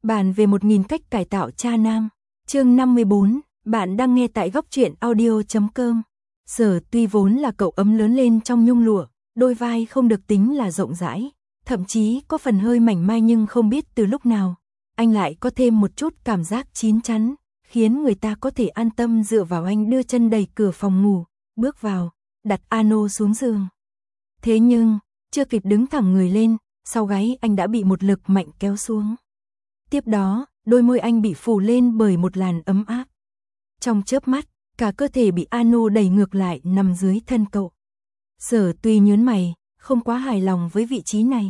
Bàn về 1000 cách cải tạo cha nam. Chương 54, bạn đang nghe tại góc truyện audio.com. Sở Tuy vốn là cậu ấm lớn lên trong nhung lụa, đôi vai không được tính là rộng rãi, thậm chí có phần hơi mảnh mai, nhưng không biết từ lúc nào, anh lại có thêm một chút cảm giác chín chắn, khiến người ta có thể an tâm dựa vào anh đưa chân đẩy cửa phòng ngủ, bước vào, đặt Ano xuống giường. Thế nhưng, chưa kịp đứng thẳng người lên, sau gáy anh đã bị một lực mạnh kéo xuống. Tiếp đó, đôi môi anh bị phủ lên bởi một làn ấm áp. Trong chớp mắt, cả cơ thể bị Ano đẩy ngược lại nằm dưới thân cậu. Sở Tuy nhớn mày, không quá hài lòng với vị trí này.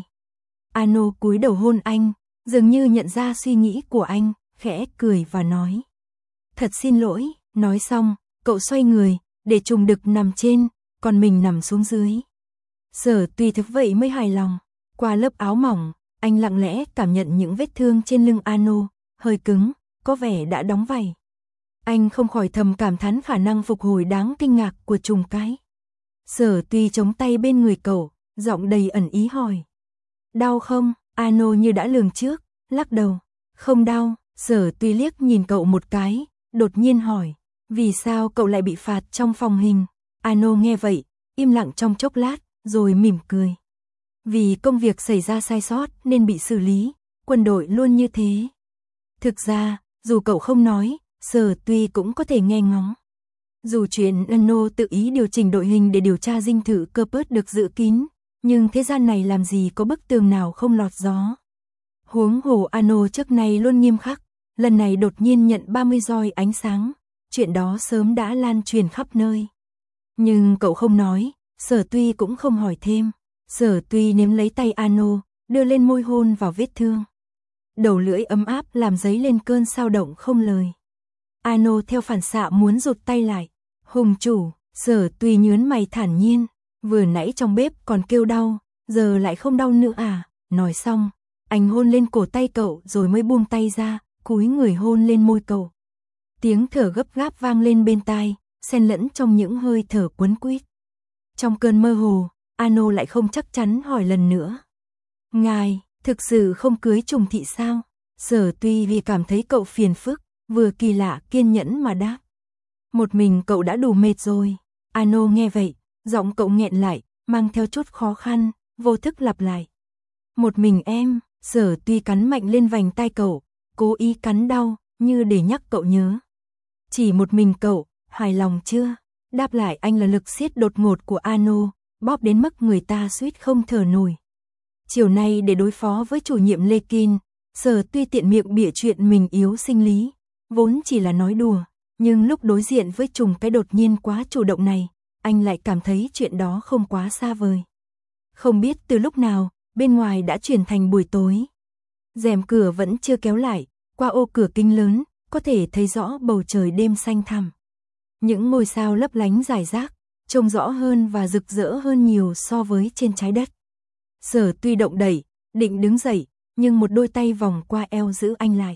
Ano cúi đầu hôn anh, dường như nhận ra suy nghĩ của anh, khẽ cười và nói: "Thật xin lỗi." Nói xong, cậu xoay người, để trùng đực nằm trên, còn mình nằm xuống dưới. Sở Tuy thực vậy mới hài lòng. Qua lớp áo mỏng, anh lặng lẽ cảm nhận những vết thương trên lưng Ano, hơi cứng, có vẻ đã đóng vảy. Anh không khỏi thầm cảm thán khả năng phục hồi đáng kinh ngạc của trùng cái. Sở Tuy chống tay bên người cậu, giọng đầy ẩn ý hỏi: "Đau không?" Ano như đã lường trước, lắc đầu: "Không đau." Sở Tuy liếc nhìn cậu một cái, đột nhiên hỏi: "Vì sao cậu lại bị phạt trong phòng hình?" Ano nghe vậy, im lặng trong chốc lát, rồi mỉm cười: "Vì công việc xảy ra sai sót nên bị xử lý, quân đội luôn như thế." Thực ra, dù cậu không nói, Sở Tuy cũng có thể nghe ngóng. Dù chuyện Ano tự ý điều chỉnh đội hình để điều tra dinh thự Kerpert được giữ kín, nhưng thế gian này làm gì có bức tường nào không lọt gió. Huống hồ Ano trước này luôn nghiêm khắc, lần này đột nhiên nhận 30 roi ánh sáng, chuyện đó sớm đã lan truyền khắp nơi. Nhưng cậu không nói, Sở Tuy cũng không hỏi thêm. Sở Tuy nếm lấy tay Ano, đưa lên môi hôn vào vết thương. Đầu lưỡi ấm áp làm dấy lên cơn xao động không lời. Ano theo phản xạ muốn rụt tay lại. "Hùng chủ." Sở Tuy nhớn mày thản nhiên: "Vừa nãy trong bếp còn kêu đau, giờ lại không đau nữa à?" Nói xong, anh hôn lên cổ tay cậu rồi mới buông tay ra, cúi người hôn lên môi cậu. Tiếng thở gấp gáp vang lên bên tai, xen lẫn trong những hơi thở quấn quýt. Trong cơn mơ hồ, Ano lại không chắc chắn hỏi lần nữa: "Ngài, thực sự không cưới Trùng Thị sao?" Sở Tuy vì cảm thấy cậu phiền phức, vừa kỳ lạ kiên nhẫn mà đáp: "Một mình cậu đã đủ mệt rồi." Ano nghe vậy, giọng cậu nghẹn lại, mang theo chút khó khăn, vô thức lặp lại: "Một mình em." Sở Tuy cắn mạnh lên vành tai cậu, cố ý cắn đau, như để nhắc cậu nhớ. "Chỉ một mình cậu, hài lòng chưa?" Đáp lại anh là lực siết đột ngột của Ano, bóp đến mức người ta suýt không thở nổi. Chiều nay để đối phó với chủ nhiệm Lekin, Sở Tuy tiện miệng bịa chuyện mình yếu sinh lý, vốn chỉ là nói đùa, nhưng lúc đối diện với trùng cái đột nhiên quá chủ động này, anh lại cảm thấy chuyện đó không quá xa vời. Không biết từ lúc nào, bên ngoài đã chuyển thành buổi tối. Rèm cửa vẫn chưa kéo lại, qua ô cửa kính lớn, có thể thấy rõ bầu trời đêm xanh thẳm. Những ngôi sao lấp lánh rải rác, trông rõ hơn và rực rỡ hơn nhiều so với trên trái đất. Sở Tuy động đẩy, định đứng dậy, nhưng một đôi tay vòng qua eo giữ anh lại.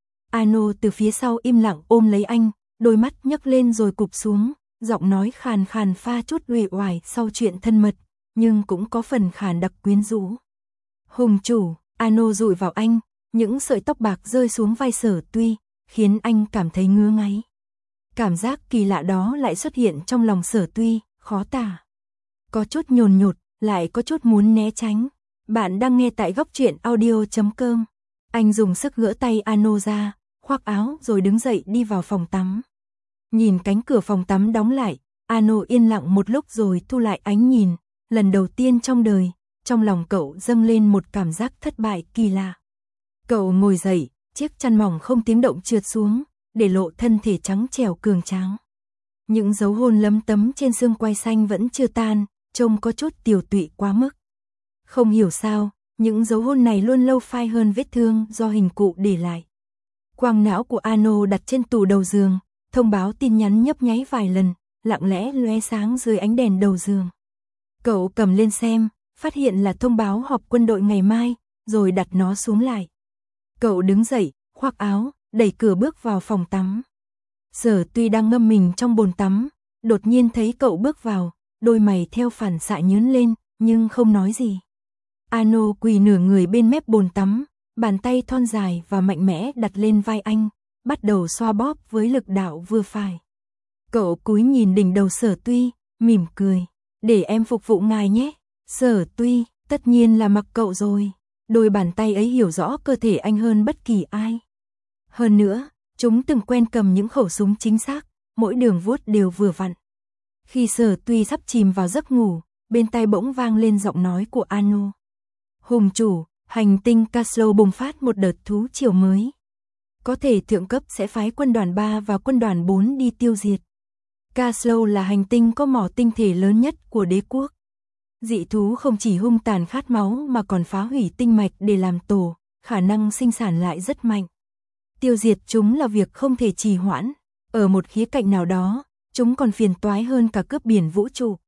Ano từ phía sau im lặng ôm lấy anh, đôi mắt nhấc lên rồi cụp xuống, giọng nói khàn khàn pha chút uể oải sau chuyện thân mật, nhưng cũng có phần khàn đặc quyến rũ. "Hùng chủ." Ano dụi vào anh, những sợi tóc bạc rơi xuống vai Sở Tuy, khiến anh cảm thấy ngứa ngáy. Cảm giác kỳ lạ đó lại xuất hiện trong lòng Sở Tuy, khó tả. Có chút nhồn nhột, lại có chút muốn né tránh. Bạn đang nghe tại góc truyện audio.com. Anh dùng sức gỡ tay Ano ra, khoác áo rồi đứng dậy đi vào phòng tắm. Nhìn cánh cửa phòng tắm đóng lại, Ano yên lặng một lúc rồi thu lại ánh nhìn. Lần đầu tiên trong đời, trong lòng cậu dâng lên một cảm giác thất bại kỳ lạ. Cậu ngồi dậy, chiếc chăn mỏng không tiếng động trượt xuống, để lộ thân thể trắng trẻo cường tráng. Những dấu hôn lấm tấm trên xương quai xanh vẫn chưa tan, trông có chút tiều tụy quá mức. Không hiểu sao, những dấu hôn này luôn lâu phai hơn vết thương do hình cụ để lại. Quang não của Ano đặt trên tủ đầu giường, thông báo tin nhắn nhấp nháy vài lần, lặng lẽ lóe sáng dưới ánh đèn đầu giường. Cậu cầm lên xem, phát hiện là thông báo họp quân đội ngày mai, rồi đặt nó xuống lại. Cậu đứng dậy, khoác áo, đẩy cửa bước vào phòng tắm. Sở Tuy đang ngâm mình trong bồn tắm, đột nhiên thấy cậu bước vào, đôi mày theo phản xạ nhướng lên, nhưng không nói gì. Ano quỳ nửa người bên mép bồn tắm, Bàn tay thon dài và mạnh mẽ đặt lên vai anh, bắt đầu xoa bóp với lực đạo vừa phải. Cậu cúi nhìn đỉnh đầu Sở Tuy, mỉm cười. Để em phục vụ ngài nhé. Sở Tuy, tất nhiên là mặc cậu rồi. Đôi bàn tay ấy hiểu rõ cơ thể anh hơn bất kỳ ai. Hơn nữa, chúng từng quen cầm những khẩu súng chính xác, mỗi đường vuốt đều vừa vặn. Khi Sở Tuy sắp chìm vào giấc ngủ, bên tai bỗng vang lên giọng nói của Ano. Hùng chủ, hành tinh Caslow bùng phát một đợt thú triều mới. Có thể thượng cấp sẽ phái quân đoàn 3 và quân đoàn 4 đi tiêu diệt. Caslow là hành tinh có mỏ tinh thể lớn nhất của đế quốc. Dị thú không chỉ hung tàn khát máu mà còn phá hủy tinh mạch để làm tổ, khả năng sinh sản lại rất mạnh. Tiêu diệt chúng là việc không thể trì hoãn. Ở một khía cạnh nào đó, chúng còn phiền toái hơn cả cướp biển vũ trụ.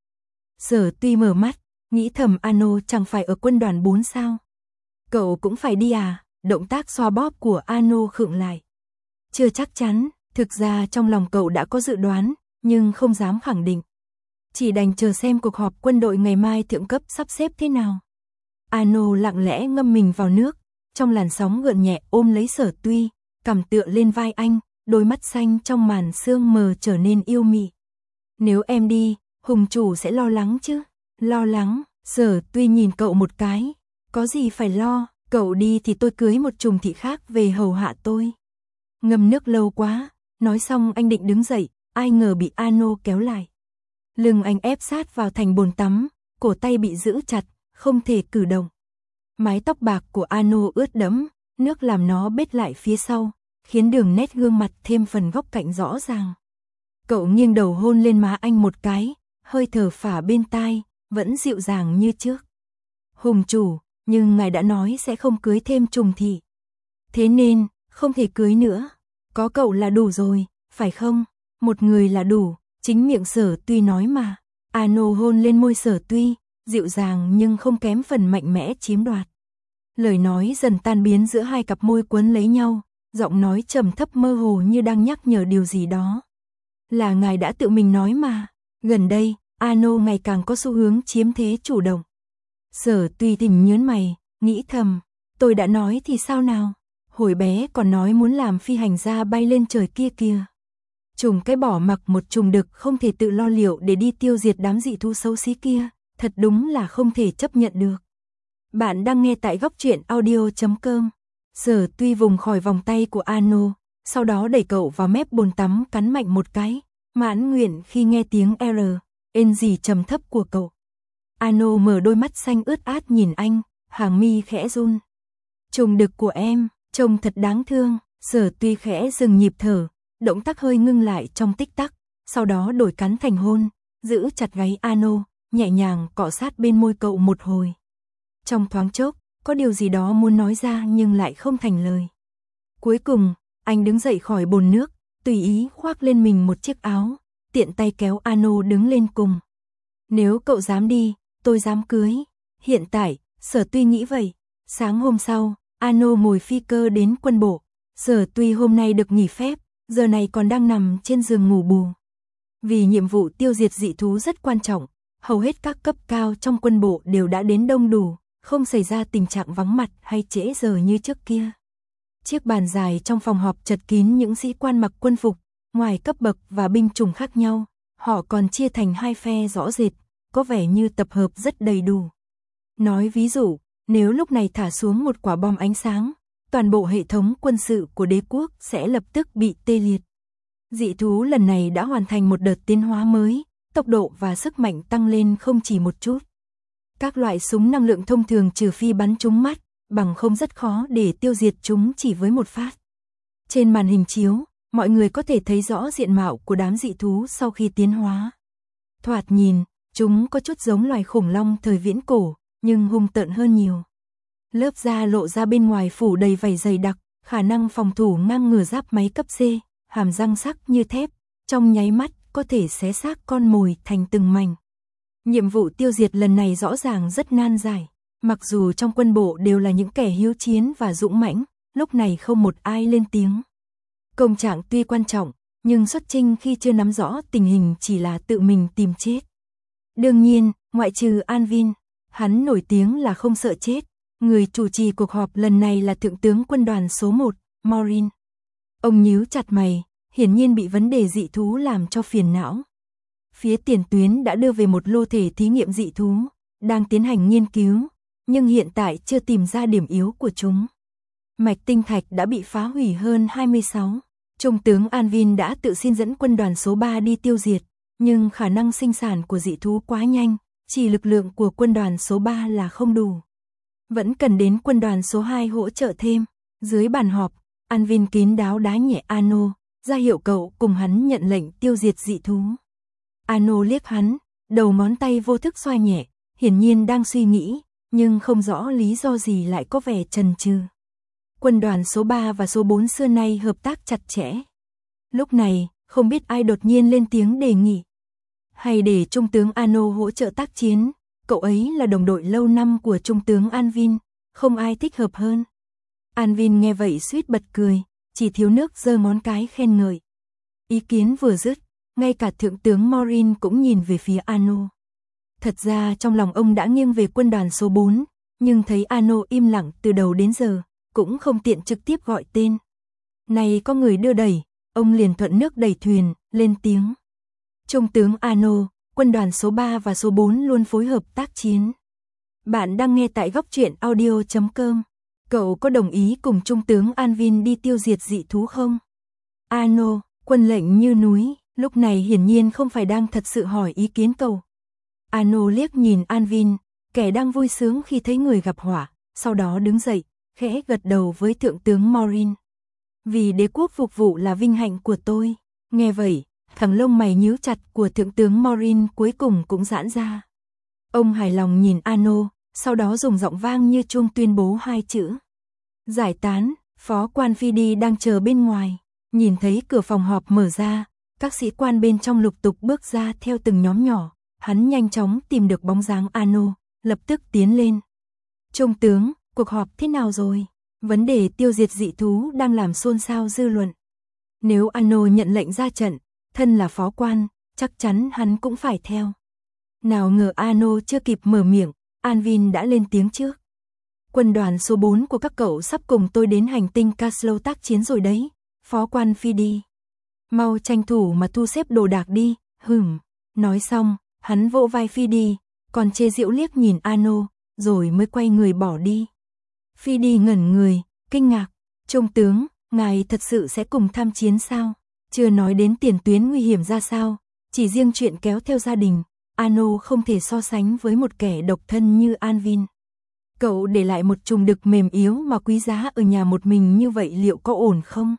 Sở Tuy mở mắt, nghĩ thầm Ano chẳng phải ở quân đoàn 4 sao? Cậu cũng phải đi à? Động tác xoa bóp của Ano khựng lại. Chưa chắc chắn, thực ra trong lòng cậu đã có dự đoán, nhưng không dám khẳng định. Chỉ đành chờ xem cuộc họp quân đội ngày mai thượng cấp sắp xếp thế nào. Ano lặng lẽ ngâm mình vào nước, trong làn sóng gợn nhẹ ôm lấy Sở Tuy, cằm tựa lên vai anh, đôi mắt xanh trong màn sương mờ trở nên yêu mị. Nếu em đi, hùng chủ sẽ lo lắng chứ? Lo lắng? Sở Tuy nhìn cậu một cái. Có gì phải lo, cậu đi thì tôi cưới một trùng thị khác về hầu hạ tôi. Ngâm nước lâu quá, nói xong anh định đứng dậy, ai ngờ bị Ano kéo lại. Lưng anh ép sát vào thành bồn tắm, cổ tay bị giữ chặt, không thể cử động. Mái tóc bạc của Ano ướt đẫm, nước làm nó bết lại phía sau, khiến đường nét gương mặt thêm phần góc cạnh rõ ràng. Cậu nghiêng đầu hôn lên má anh một cái, hơi thở phả bên tai, vẫn dịu dàng như trước. Hùng chủ, nhưng ngài đã nói sẽ không cưới thêm trùng thị. Thế nên, không thể cưới nữa. Có cậu là đủ rồi, phải không? Một người là đủ, chính miệng Sở Tuy nói mà. Ano hôn lên môi Sở Tuy, dịu dàng nhưng không kém phần mạnh mẽ chiếm đoạt. Lời nói dần tan biến giữa hai cặp môi quấn lấy nhau, giọng nói trầm thấp mơ hồ như đang nhắc nhở điều gì đó. Là ngài đã tự mình nói mà. Gần đây, Ano ngày càng có xu hướng chiếm thế chủ động. Sở Tuy thỉnh nhớn mày, nghĩ thầm, tôi đã nói thì sao nào? Hồi bé còn nói muốn làm phi hành gia bay lên trời kia kìa. Trùng cái bỏ mặc một trùng đực không thể tự lo liệu để đi tiêu diệt đám dị thú xấu xí kia, thật đúng là không thể chấp nhận được. Bạn đang nghe tại góc truyện audio.com. Sở Tuy vùng khỏi vòng tay của Ano, sau đó đẩy cậu vào mép bồn tắm cắn mạnh một cái, mãn nguyện khi nghe tiếng N gì trầm thấp của cậu. Ano mở đôi mắt xanh ướt át nhìn anh, hàng mi khẽ run. Trùng đực của em, trông thật đáng thương. Sở Tuy khẽ dừng nhịp thở, động tác hơi ngưng lại trong tích tắc, sau đó đổi cắn thành hôn, giữ chặt gáy Ano, nhẹ nhàng cọ sát bên môi cậu một hồi. Trong thoáng chốc, có điều gì đó muốn nói ra nhưng lại không thành lời. Cuối cùng, anh đứng dậy khỏi bồn nước, tùy ý khoác lên mình một chiếc áo, tiện tay kéo Ano đứng lên cùng. Nếu cậu dám đi, tôi dám cưới. Hiện tại, Sở Tuy nghĩ vậy. Sáng hôm sau, Ano ngồi phi cơ đến quân bộ. Sở Tuy hôm nay được nghỉ phép, giờ này còn đang nằm trên giường ngủ bù. Vì nhiệm vụ tiêu diệt dị thú rất quan trọng, hầu hết các cấp cao trong quân bộ đều đã đến đông đủ, không xảy ra tình trạng vắng mặt hay trễ giờ như trước kia. Chiếc bàn dài trong phòng họp chật kín những sĩ quan mặc quân phục, ngoài cấp bậc và binh chủng khác nhau, họ còn chia thành hai phe rõ rệt, có vẻ như tập hợp rất đầy đủ. Nói ví dụ, nếu lúc này thả xuống một quả bom ánh sáng, toàn bộ hệ thống quân sự của đế quốc sẽ lập tức bị tê liệt. Dị thú lần này đã hoàn thành một đợt tiến hóa mới, tốc độ và sức mạnh tăng lên không chỉ một chút. Các loại súng năng lượng thông thường trừ phi bắn trúng mắt, bằng không rất khó để tiêu diệt chúng chỉ với một phát. Trên màn hình chiếu, mọi người có thể thấy rõ diện mạo của đám dị thú sau khi tiến hóa. Thoạt nhìn, chúng có chút giống loài khủng long thời viễn cổ, nhưng hung tợn hơn nhiều. Lớp da lộ ra bên ngoài phủ đầy vảy dày đặc, khả năng phòng thủ ngang ngửa giáp máy cấp C, hàm răng sắc như thép, trong nháy mắt có thể xé xác con mồi thành từng mảnh. Nhiệm vụ tiêu diệt lần này rõ ràng rất nan giải, mặc dù trong quân bộ đều là những kẻ hiếu chiến và dũng mãnh, lúc này không một ai lên tiếng. Công trạng tuy quan trọng, nhưng xuất chinh khi chưa nắm rõ tình hình chỉ là tự mình tìm chết. Đương nhiên, ngoại trừ An Vin, hắn nổi tiếng là không sợ chết, Người chủ trì cuộc họp lần này là Thượng tướng quân đoàn số 1, Morin. Ông nhíu chặt mày, hiển nhiên bị vấn đề dị thú làm cho phiền não. Phía tiền tuyến đã đưa về một lô thể thí nghiệm dị thú, đang tiến hành nghiên cứu, nhưng hiện tại chưa tìm ra điểm yếu của chúng. Mạch tinh thạch đã bị phá hủy hơn 26. Trung tướng Anvin đã tự xin dẫn quân đoàn số 3 đi tiêu diệt, nhưng khả năng sinh sản của dị thú quá nhanh, chỉ lực lượng của quân đoàn số 3 là không đủ. Vẫn cần đến quân đoàn số 2 hỗ trợ thêm. Dưới bàn họp, Anvin kín đáo đá nhẹ Ano, ra hiệu cậu cùng hắn nhận lệnh tiêu diệt dị thú. Ano liếc hắn, đầu ngón tay vô thức xoa nhẹ, hiển nhiên đang suy nghĩ, nhưng không rõ lý do gì lại có vẻ chần chừ. Quân đoàn số 3 và số 4 xưa nay hợp tác chặt chẽ. Lúc này, không biết ai đột nhiên lên tiếng đề nghị. Hay để Trung tướng Ano hỗ trợ tác chiến, cậu ấy là đồng đội lâu năm của Trung tướng Anvin, không ai thích hợp hơn. Anvin nghe vậy suýt bật cười, chỉ thiếu nước giơ ngón cái khen ngợi. Ý kiến vừa dứt, ngay cả Thượng tướng Morin cũng nhìn về phía Ano. Thật ra trong lòng ông đã nghiêng về quân đoàn số 4, nhưng thấy Ano im lặng từ đầu đến giờ, cũng không tiện trực tiếp gọi tên. Này có người đưa đẩy, ông liền thuận nước đẩy thuyền, lên tiếng. Trung tướng Ano, quân đoàn số 3 và số 4 luôn phối hợp tác chiến. Bạn đang nghe tại góc truyện audio.com. Cậu có đồng ý cùng Trung tướng Anvin đi tiêu diệt dị thú không? Ano, quân lệnh như núi, lúc này hiển nhiên không phải đang thật sự hỏi ý kiến cậu. Ano liếc nhìn Anvin, kẻ đang vui sướng khi thấy người gặp họa, sau đó đứng dậy, khẽ gật đầu với Thượng tướng Morin. Vì đế quốc phục vụ là vinh hạnh của tôi. Nghe vậy, thằng lông mày nhíu chặt của Thượng tướng Morin cuối cùng cũng giãn ra. Ông hài lòng nhìn Ano, sau đó dùng giọng vang như chuông tuyên bố hai chữ. Giải tán. Phó quan Phi đang chờ bên ngoài. Nhìn thấy cửa phòng họp mở ra, các sĩ quan bên trong lục tục bước ra theo từng nhóm nhỏ. Hắn nhanh chóng tìm được bóng dáng Ano, lập tức tiến lên. Trung tướng, cuộc họp thế nào rồi? Vấn đề tiêu diệt dị thú đang làm xôn xao dư luận. Nếu Ano nhận lệnh ra trận, thân là phó quan, chắc chắn hắn cũng phải theo. Nào ngờ Ano chưa kịp mở miệng, Anvin đã lên tiếng trước. Quân đoàn số 4 của các cậu sắp cùng tôi đến hành tinh Caslo tác chiến rồi đấy, phó quan Phi. Mau tranh thủ mà thu xếp đồ đạc đi, Nói xong, hắn vỗ vai Phi, còn chê giễu liếc nhìn Ano, rồi mới quay người bỏ đi. Phi ngẩn người, kinh ngạc. Trung tướng, ngài thật sự sẽ cùng tham chiến sao? Chưa nói đến tiền tuyến nguy hiểm ra sao, chỉ riêng chuyện kéo theo gia đình, Ano không thể so sánh với một kẻ độc thân như Anvin. Cậu để lại một trùng đực mềm yếu mà quý giá ở nhà một mình như vậy liệu có ổn không?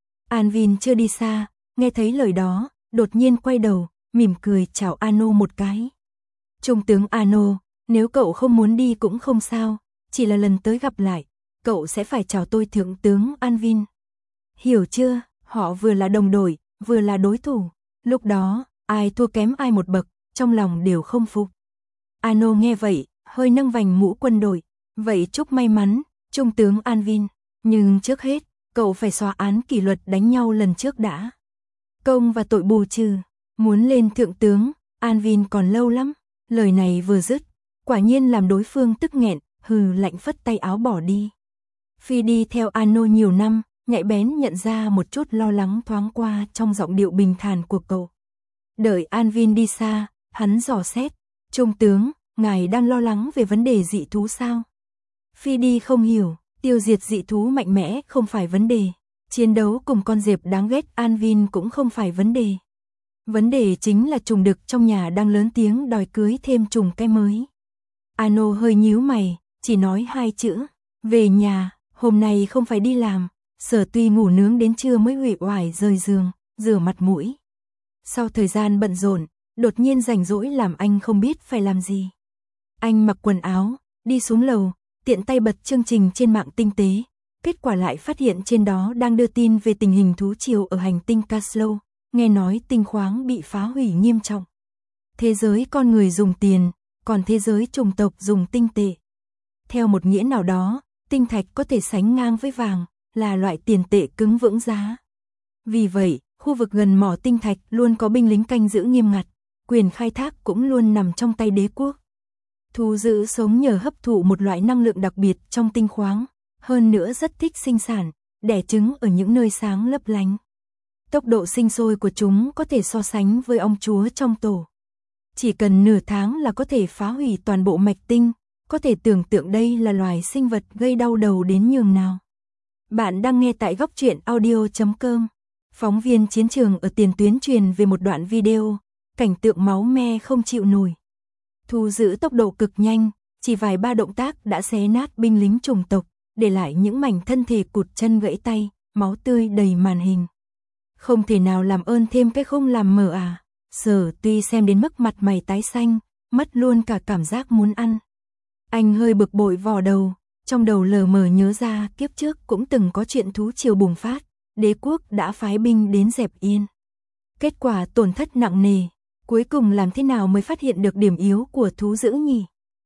Anvin chưa đi xa, nghe thấy lời đó, đột nhiên quay đầu, mỉm cười chào Ano một cái. Trung tướng Ano, nếu cậu không muốn đi cũng không sao, chỉ là lần tới gặp lại, cậu sẽ phải chào tôi Thượng tướng Anvin. Hiểu chưa, họ vừa là đồng đội, vừa là đối thủ, lúc đó, ai thua kém ai một bậc, trong lòng đều không phục. Ano nghe vậy, hơi nâng vành mũ quân đội, vậy chúc may mắn, Trung tướng Anvin, nhưng trước hết, cậu phải xóa án kỷ luật đánh nhau lần trước đã. Công và tội bù trừ, muốn lên thượng tướng, Anvin còn lâu lắm, lời này vừa dứt, quả nhiên làm đối phương tức nghẹn, lạnh phất tay áo bỏ đi. Phi đi theo Ano nhiều năm, nhạy bén nhận ra một chút lo lắng thoáng qua trong giọng điệu bình thản của cậu. Đợi Anvin đi xa, hắn dò xét, Trung tướng, ngài đang lo lắng về vấn đề dị thú sao? Phi không hiểu, tiêu diệt dị thú mạnh mẽ không phải vấn đề, chiến đấu cùng con dẹp đáng ghét Anvin cũng không phải vấn đề. Vấn đề chính là trùng đực trong nhà đang lớn tiếng đòi cưới thêm trùng cái mới. Ano hơi nhíu mày, chỉ nói hai chữ, về nhà, hôm nay không phải đi làm, Sở Tuy ngủ nướng đến trưa mới uể oải rời giường, rửa mặt mũi. Sau thời gian bận rộn, đột nhiên rảnh rỗi làm anh không biết phải làm gì. Anh mặc quần áo, đi xuống lầu, tiện tay bật chương trình trên mạng tinh tế, kết quả lại phát hiện trên đó đang đưa tin về tình hình thú triều ở hành tinh Caslo, nghe nói tinh khoáng bị phá hủy nghiêm trọng. Thế giới con người dùng tiền, còn thế giới chủng tộc dùng tinh tệ. Theo một nghĩa nào đó, tinh thạch có thể sánh ngang với vàng, là loại tiền tệ cứng vững giá. Vì vậy, khu vực gần mỏ tinh thạch luôn có binh lính canh giữ nghiêm ngặt, quyền khai thác cũng luôn nằm trong tay đế quốc. Thú dữ sống nhờ hấp thụ một loại năng lượng đặc biệt trong tinh khoáng, hơn nữa rất thích sinh sản, đẻ trứng ở những nơi sáng lấp lánh. Tốc độ sinh sôi của chúng có thể so sánh với ong chúa trong tổ. Chỉ cần nửa tháng là có thể phá hủy toàn bộ mạch tinh, có thể tưởng tượng đây là loài sinh vật gây đau đầu đến nhường nào. Bạn đang nghe tại góc truyện audio.com. Phóng viên chiến trường ở tiền tuyến truyền về một đoạn video, cảnh tượng máu me không chịu nổi. Thú dữ tốc độ cực nhanh, chỉ vài ba động tác đã xé nát binh lính chủng tộc, để lại những mảnh thân thể cụt chân gãy tay, máu tươi đầy màn hình. Không thể nào làm ơn thêm cái không làm mờ à? Sở Tuy xem đến mức mặt mày tái xanh, mất luôn cả cảm giác muốn ăn. Anh hơi bực bội vò đầu, trong đầu lờ mờ nhớ ra kiếp trước cũng từng có chuyện thú triều bùng phát, đế quốc đã phái binh đến dẹp yên. Kết quả tổn thất nặng nề, cuối cùng làm thế nào mới phát hiện được điểm yếu của thú dữ nhỉ?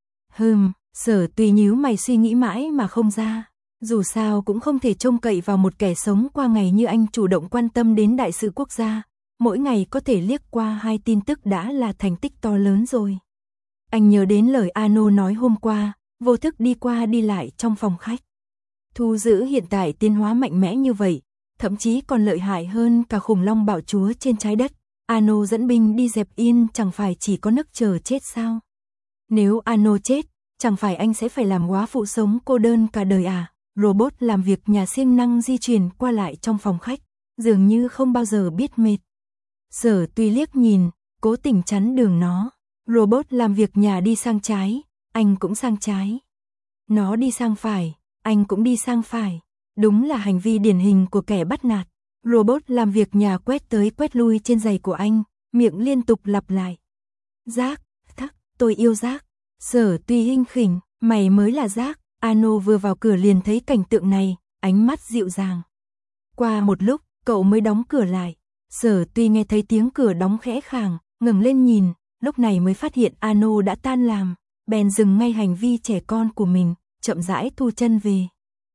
Sở Tuy nhíu mày suy nghĩ mãi mà không ra. Dù sao cũng không thể trông cậy vào một kẻ sống qua ngày như anh chủ động quan tâm đến đại sự quốc gia, mỗi ngày có thể liếc qua 2 tin tức đã là thành tích to lớn rồi. Anh nhớ đến lời Ano nói hôm qua, vô thức đi qua đi lại trong phòng khách. Thú dữ hiện tại tiến hóa mạnh mẽ như vậy, thậm chí còn lợi hại hơn cả khủng long bạo chúa trên trái đất. Ano dẫn binh đi dẹp yên chẳng phải chỉ có nấc chờ chết sao? Nếu Ano chết, chẳng phải anh sẽ phải làm góa phụ sống cô đơn cả đời à? Robot làm việc nhà siêng năng di chuyển qua lại trong phòng khách, dường như không bao giờ biết mệt. Sở Tuy liếc nhìn, cố tình chắn đường nó. Robot làm việc nhà đi sang trái, anh cũng sang trái. Nó đi sang phải, anh cũng đi sang phải. Đúng là hành vi điển hình của kẻ bắt nạt. Robot làm việc nhà quét tới quét lui trên giày của anh, miệng liên tục lặp lại. Rác, thắc, tôi yêu rác. Sở Tuy hinh khỉnh, mày mới là rác. Ano vừa vào cửa liền thấy cảnh tượng này, ánh mắt dịu dàng. Qua một lúc, cậu mới đóng cửa lại. Sở Tuy nghe thấy tiếng cửa đóng khẽ khàng, ngẩng lên nhìn, lúc này mới phát hiện Ano đã tan làm, bèn dừng ngay hành vi trẻ con của mình, chậm rãi thu chân về.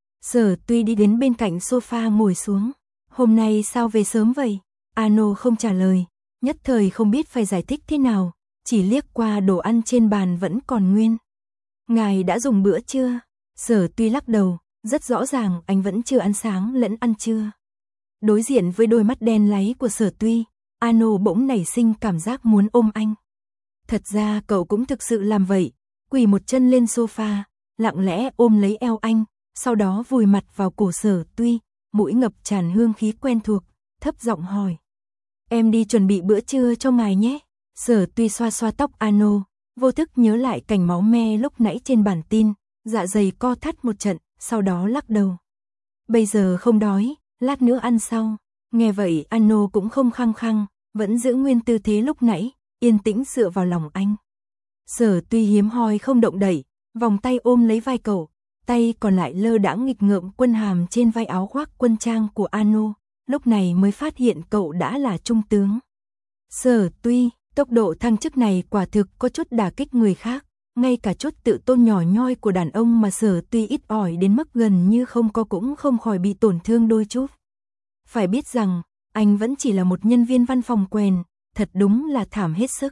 Sở Tuy đi đến bên cạnh sofa ngồi xuống. Hôm nay sao về sớm vậy? Ano không trả lời, nhất thời không biết phải giải thích thế nào, chỉ liếc qua đồ ăn trên bàn vẫn còn nguyên. Ngài đã dùng bữa chưa? Sở Tuy lắc đầu, rất rõ ràng anh vẫn chưa ăn sáng lẫn ăn trưa. Đối diện với đôi mắt đen láy của Sở Tuy, Ano bỗng nảy sinh cảm giác muốn ôm anh. Thật ra cậu cũng thực sự làm vậy, quỳ một chân lên sofa, lặng lẽ ôm lấy eo anh, sau đó vùi mặt vào cổ Sở Tuy, mũi ngập tràn hương khí quen thuộc, thấp giọng hỏi. Em đi chuẩn bị bữa trưa cho ngài nhé. Sở Tuy xoa xoa tóc Ano, vô thức nhớ lại cảnh máu me lúc nãy trên bản tin, dạ dày co thắt một trận, sau đó lắc đầu. Bây giờ không đói, lát nữa ăn sau. Nghe vậy Ano cũng không khăng khăng, vẫn giữ nguyên tư thế lúc nãy, yên tĩnh dựa vào lòng anh. Sở Tuy hiếm hoi không động đậy, vòng tay ôm lấy vai cậu, tay còn lại lơ đãng nghịch ngợm quân hàm trên vai áo khoác quân trang của Ano, lúc này mới phát hiện cậu đã là trung tướng. Sở Tuy, tốc độ thăng chức này quả thực có chút đả kích người khác, ngay cả chút tự tôn nhỏ nhoi của đàn ông mà Sở Tuy ít ỏi đến mức gần như không có cũng không khỏi bị tổn thương đôi chút. Phải biết rằng, anh vẫn chỉ là một nhân viên văn phòng quèn, thật đúng là thảm hết sức.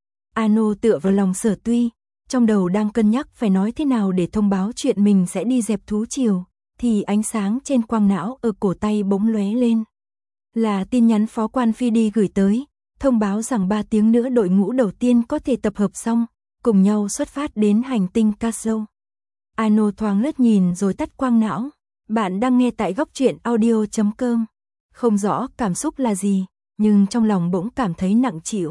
Ano tựa vào lòng Sở Tuy, trong đầu đang cân nhắc phải nói thế nào để thông báo chuyện mình sẽ đi dẹp thú triều, thì ánh sáng trên quang não ở cổ tay bỗng lóe lên. Là tin nhắn phó quan Phi đi gửi tới, thông báo rằng 3 tiếng nữa đội ngũ đầu tiên có thể tập hợp xong, cùng nhau xuất phát đến hành tinh Castle. Ano thoáng lướt nhìn rồi tắt quang não. Bạn đang nghe tại góc truyện audio.com. Không rõ cảm xúc là gì, nhưng trong lòng bỗng cảm thấy nặng trĩu.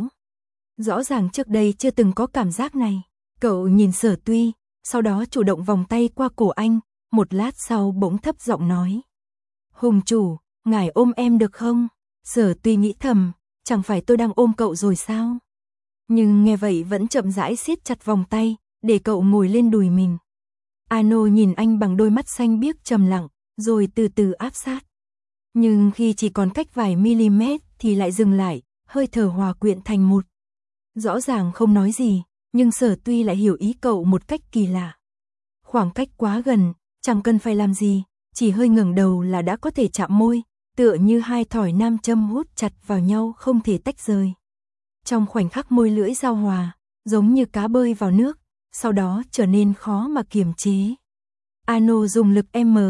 Rõ ràng trước đây chưa từng có cảm giác này. Cậu nhìn Sở Tuy, sau đó chủ động vòng tay qua cổ anh, một lát sau bỗng thấp giọng nói. Hùng chủ, ngài ôm em được không? Sở Tuy nghĩ thầm, chẳng phải tôi đang ôm cậu rồi sao? Nhưng nghe vậy vẫn chậm rãi siết chặt vòng tay, để cậu ngồi lên đùi mình. Ano nhìn anh bằng đôi mắt xanh biếc trầm lặng, rồi từ từ áp sát. Nhưng khi chỉ còn cách vài mm thì lại dừng lại, hơi thở hòa quyện thành một. Rõ ràng không nói gì, nhưng Sở Tuy lại hiểu ý cậu một cách kỳ lạ. Khoảng cách quá gần, chẳng cần phải làm gì, chỉ hơi ngẩng đầu là đã có thể chạm môi, tựa như 2 thỏi nam châm hút chặt vào nhau không thể tách rời. Trong khoảnh khắc môi lưỡi giao hòa, giống như cá bơi vào nước, sau đó trở nên khó mà kiềm chế. Ano dùng lực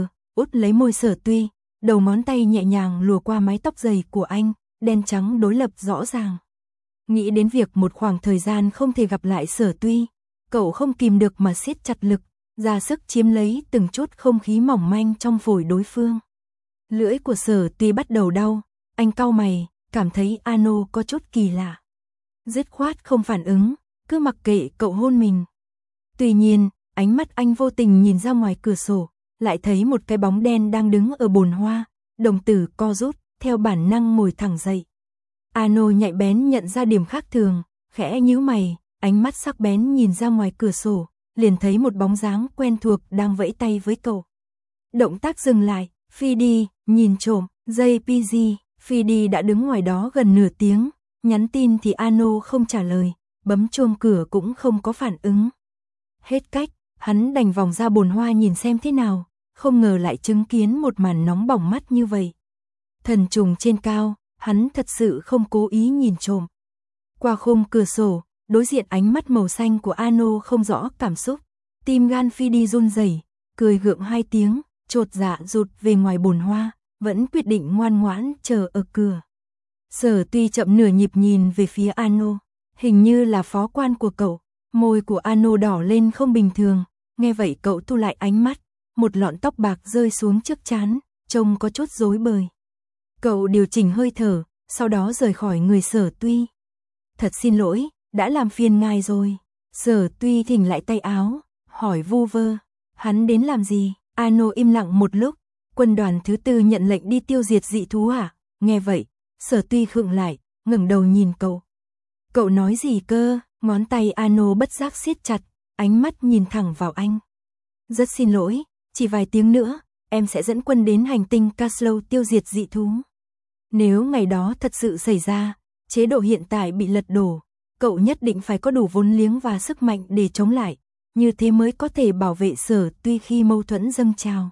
út lấy môi Sở Tuy, đầu ngón tay nhẹ nhàng lùa qua mái tóc dày của anh, đen trắng đối lập rõ ràng. Nghĩ đến việc một khoảng thời gian không thể gặp lại Sở Tuy, cậu không kìm được mà siết chặt lực, ra sức chiếm lấy từng chút không khí mỏng manh trong phổi đối phương. Lưỡi của Sở Tuy bắt đầu đau, anh cau mày, cảm thấy Ano có chút kỳ lạ. Dứt khoát không phản ứng, cứ mặc kệ cậu hôn mình. Tuy nhiên, ánh mắt anh vô tình nhìn ra ngoài cửa sổ, lại thấy một cái bóng đen đang đứng ở bồn hoa, đồng tử co rút, theo bản năng ngồi thẳng dậy. Ano nhạy bén nhận ra điểm khác thường, khẽ nhíu mày, ánh mắt sắc bén nhìn ra ngoài cửa sổ, liền thấy một bóng dáng quen thuộc đang vẫy tay với cậu. Động tác dừng lại, phi đi, nhìn trộm, JPG, phi đi đã đứng ngoài đó gần nửa tiếng, nhắn tin thì Ano không trả lời, bấm chuông cửa cũng không có phản ứng. Hết cách, hắn đành vòng ra bồn hoa nhìn xem thế nào, không ngờ lại chứng kiến một màn nóng bỏng mắt như vậy. Thần trùng trên cao, hắn thật sự không cố ý nhìn trộm. Qua khung cửa sổ, đối diện ánh mắt màu xanh của Ano không rõ cảm xúc, tim gan phi đi run rẩy, cười gượng 2 tiếng, chột dạ rụt về ngoài bồn hoa, vẫn quyết định ngoan ngoãn chờ ở cửa. Sở Tuy chậm nửa nhịp nhìn về phía Ano, hình như là phó quan của cậu. Môi của Ano đỏ lên không bình thường, nghe vậy cậu thu lại ánh mắt, một lọn tóc bạc rơi xuống trước trán, trông có chút rối bời. Cậu điều chỉnh hơi thở, sau đó rời khỏi người Sở Tuy. Thật xin lỗi, đã làm phiền ngài rồi. Sở Tuy thỉnh lại tay áo, hỏi vu vơ, hắn đến làm gì? Ano im lặng một lúc, quân đoàn thứ 4 nhận lệnh đi tiêu diệt dị thú à? Nghe vậy, Sở Tuy khựng lại, ngẩng đầu nhìn cậu. Cậu nói gì cơ? Ngón tay Ano bất giác siết chặt, ánh mắt nhìn thẳng vào anh. Rất xin lỗi, chỉ vài tiếng nữa, em sẽ dẫn quân đến hành tinh Caslow tiêu diệt dị thú. Nếu ngày đó thật sự xảy ra, chế độ hiện tại bị lật đổ, cậu nhất định phải có đủ vốn liếng và sức mạnh để chống lại, như thế mới có thể bảo vệ Sở Tuy khi mâu thuẫn dâng trào.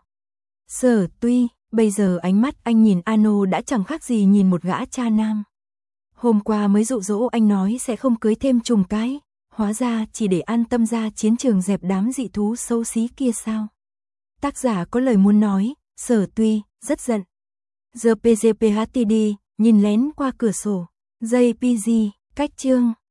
Sở Tuy, bây giờ ánh mắt anh nhìn Ano đã chẳng khác gì nhìn một gã cha nam. Hôm qua mới dụ dỗ anh nói sẽ không cưới thêm trùng cái, hóa ra chỉ để an tâm ra chiến trường dẹp đám dị thú xấu xí kia sao. Tác giả có lời muốn nói, Sở Tuy, rất giận. Giờ PGPHTD, nhìn lén qua cửa sổ, JPG, cách chương.